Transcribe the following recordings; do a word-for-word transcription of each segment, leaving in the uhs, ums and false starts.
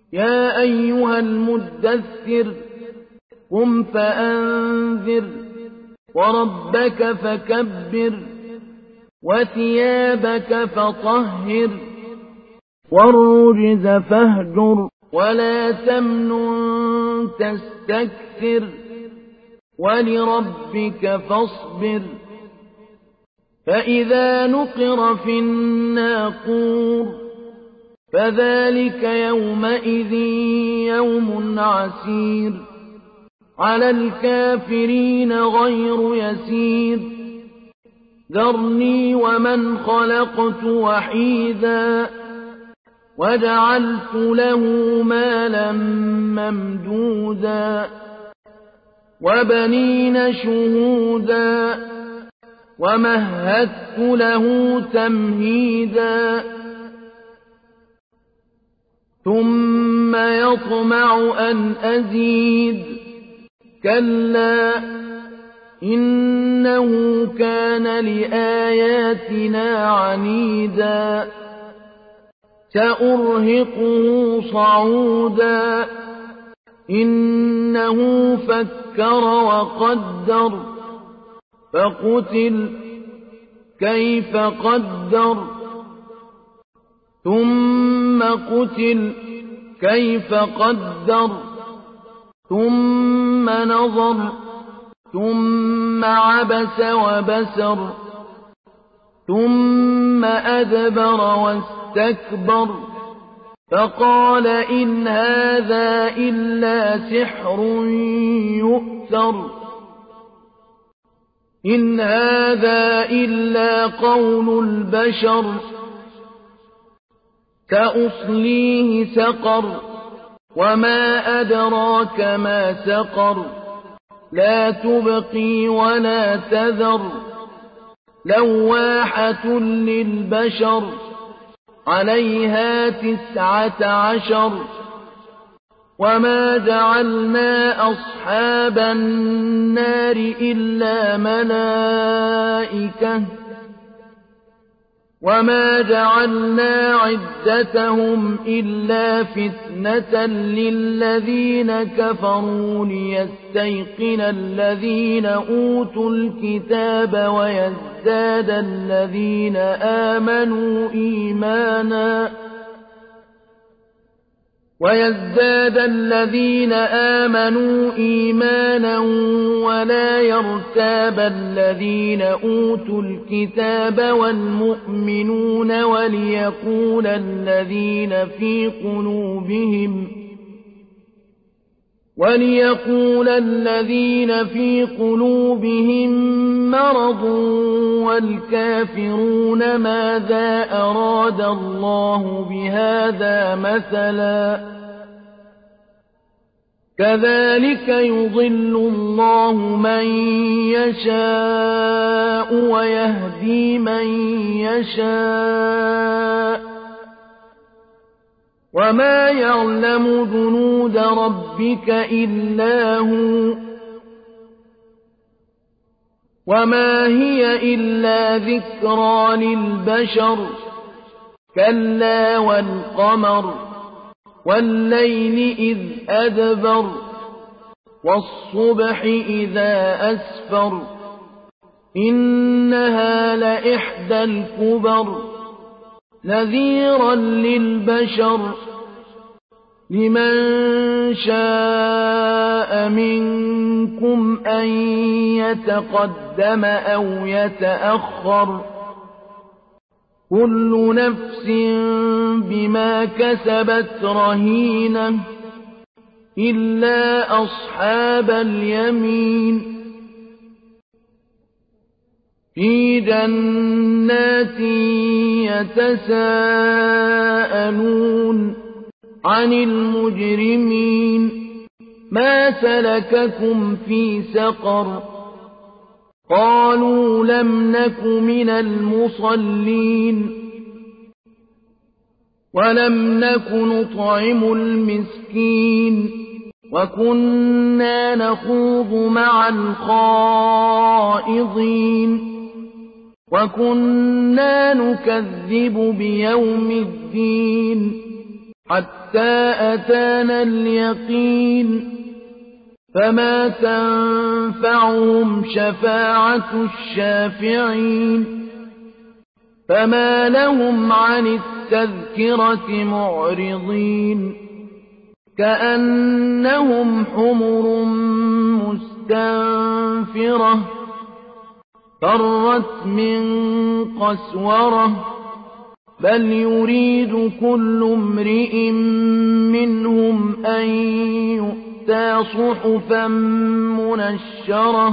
يا أيها المدثر قم فأنذر وربك فكبر وثيابك فطهر والرجز فاهجر ولا تمنن تستكثر ولربك فاصبر فإذا نقر في الناقور فذلك يومئذ يوم عسير على الكافرين غير يسير ذرني ومن خلقت وحيدا وجعلت له مالا ممدودا وبنين شهودا ومهدت له تمهيدا ثم يطمع أن أزيد كلا إنه كان لآياتنا عنيدا سأرهقه صعودا إنه فكر وقدر فقتل كيف قدر ثم قتل كيف قدر ثم نظر ثم عبس وبسر ثم أدبر واستكبر فقال إن هذا إلا سحر يؤثر إن هذا إلا قول البشر سأصليه سقر وما أدراك ما سقر لا تبقي ولا تذر لواحة للبشر عليها تسعة عشر وما جعلنا أصحاب النار إلا ملائكة وما جعلنا عدتهم إلا فتنة للذين كفروا ليستيقن الذين أوتوا الكتاب ويزداد الذين آمنوا إيمانا ويزداد الذين آمنوا إيمانا ولا يرتاب الذين أوتوا الكتاب والمؤمنون وليقول الذين في قلوبهم وليقول الذين في قلوبهم مرض والكافرون ماذا أراد الله بهذا مثلا كذلك يضل الله من يشاء ويهدي من يشاء وما يعلم جنود ربك إلا هو وما هي إلا ذكرى للبشر كلا والقمر والليل إذ أدبر والصبح إذا أسفر إنها لإحدى الكبر نذيرا للبشر لمن شاء منكم أن يتقدم أو يتأخر كل نفس بما كسبت رهينة إلا أصحاب اليمين في جنات يتساءلون عن المجرمين ما سلككم في سقر قالوا لم نك من المصلين ولم نك نطعم المسكين وكنا نخوض مع الخائضين وكنا نكذب بيوم الدين حتى أتانا اليقين فما تنفعهم شفاعة الشافعين فما لهم عن التذكرة معرضين كأنهم حمر مستنفرة فرت من قسورة بل يريد كل امرئ منهم أن يؤتى صحفا منشرة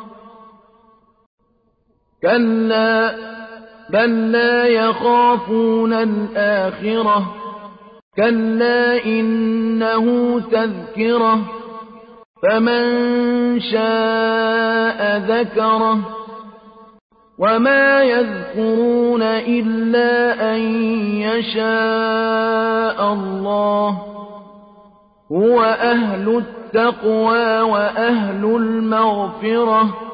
كلا بل لا يخافون الآخرة كلا إنه تذكرة فمن شاء ذكره وما يذكرون إلا أن يشاء الله هو أهل التقوى وأهل المغفرة